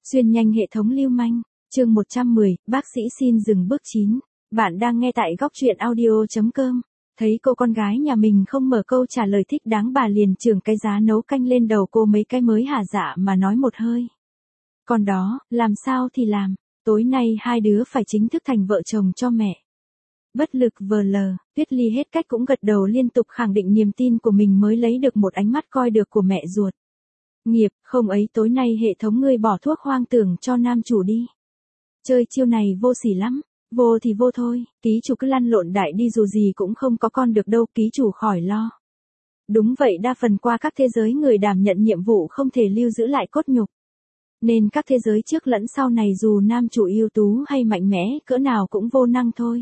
Xuyên nhanh hệ thống lưu manh, chương 110, bác sĩ xin dừng bước 9. Bạn đang nghe tại góc truyện audio.com. Thấy cô con gái nhà mình không mở câu trả lời thích đáng, bà liền chưởng cái giá nấu canh lên đầu cô mấy cái mới hả dạ mà nói một hơi. Còn đó, làm sao thì làm, tối nay hai đứa phải chính thức thành vợ chồng cho mẹ. Bất lực vờ lờ, Tuyết Ly hết cách cũng gật đầu liên tục khẳng định niềm tin của mình mới lấy được một ánh mắt coi được của mẹ ruột. Nghiệp, không ấy tối nay hệ thống ngươi bỏ thuốc hoang tưởng cho nam chủ đi. Chơi chiêu này vô sỉ lắm, vô thì vô thôi, ký chủ cứ lăn lộn đại đi dù gì cũng không có con được đâu, ký chủ khỏi lo. Đúng vậy, đa phần qua các thế giới người đảm nhận nhiệm vụ không thể lưu giữ lại cốt nhục. Nên các thế giới trước lẫn sau này dù nam chủ ưu tú hay mạnh mẽ cỡ nào cũng vô năng thôi.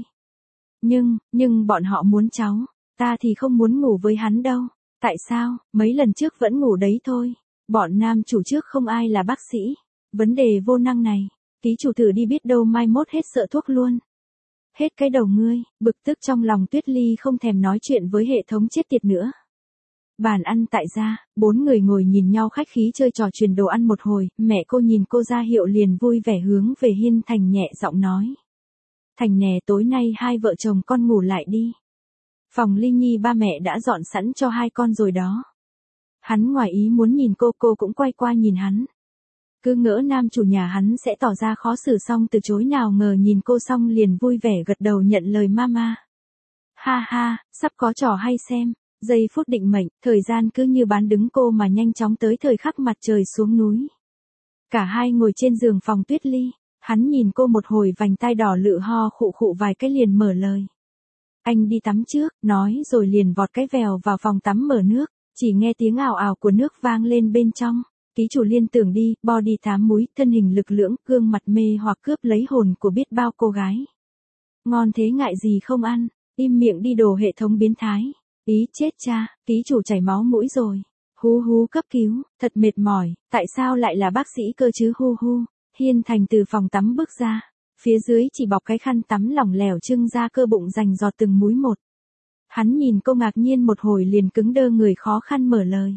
Nhưng bọn họ muốn cháu, ta thì không muốn ngủ với hắn đâu. Tại sao, mấy lần trước vẫn ngủ đấy thôi. Bọn nam chủ trước không ai là bác sĩ. Vấn đề vô năng này, ký chủ thử đi biết đâu mai mốt hết sợ thuốc luôn. Hết cái đầu ngươi, bực tức trong lòng Tuyết Ly không thèm nói chuyện với hệ thống chết tiệt nữa. Bàn ăn tại gia, bốn người ngồi nhìn nhau khách khí chơi trò truyền đồ ăn một hồi, mẹ cô nhìn cô ra hiệu liền vui vẻ hướng về Hiên Thành nhẹ giọng nói. Thành nè, tối nay hai vợ chồng con ngủ lại đi. Phòng Ly Nhi ba mẹ đã dọn sẵn cho hai con rồi đó. Hắn ngoài ý muốn nhìn cô cũng quay qua nhìn hắn. Cứ ngỡ nam chủ nhà hắn sẽ tỏ ra khó xử xong từ chối, nào ngờ nhìn cô xong liền vui vẻ gật đầu nhận lời mama. Ha ha, sắp có trò hay xem. Giây phút định mệnh, thời gian cứ như bán đứng cô mà nhanh chóng tới thời khắc mặt trời xuống núi. Cả hai ngồi trên giường phòng Tuyết Ly, hắn nhìn cô một hồi vành tai đỏ lự ho khụ khụ vài cái liền mở lời. Anh đi tắm trước, nói rồi liền vọt cái vèo vào phòng tắm mở nước, chỉ nghe tiếng ào ào của nước vang lên bên trong. Ký chủ liên tưởng đi, body thám múi, thân hình lực lưỡng, gương mặt mê hoặc cướp lấy hồn của biết bao cô gái. Ngon thế ngại gì không ăn, im miệng đi đồ hệ thống biến thái. Ý chết cha, ký chủ chảy máu mũi rồi. Hú hú cấp cứu, thật mệt mỏi, tại sao lại là bác sĩ cơ chứ hu hu. Hiên Thành từ phòng tắm bước ra, phía dưới chỉ bọc cái khăn tắm lỏng lẻo trưng ra cơ bụng rành giọt từng múi một. Hắn nhìn cô ngạc nhiên một hồi liền cứng đơ người khó khăn mở lời.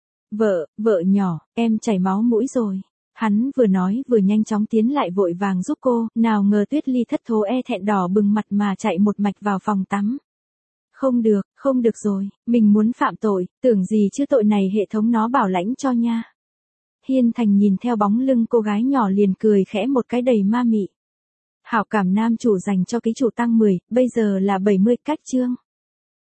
Vợ nhỏ, em chảy máu mũi rồi. Hắn vừa nói vừa nhanh chóng tiến lại vội vàng giúp cô, nào ngờ Tuyết Ly thất thố thẹn đỏ bừng mặt mà chạy một mạch vào phòng tắm. Không được rồi, mình muốn phạm tội, tưởng gì chứ tội này hệ thống nó bảo lãnh cho nha. Hiên Thành nhìn theo bóng lưng cô gái nhỏ liền cười khẽ một cái đầy ma mị. Hảo cảm nam chủ dành cho ký chủ tăng 10, bây giờ là 70 cách chương.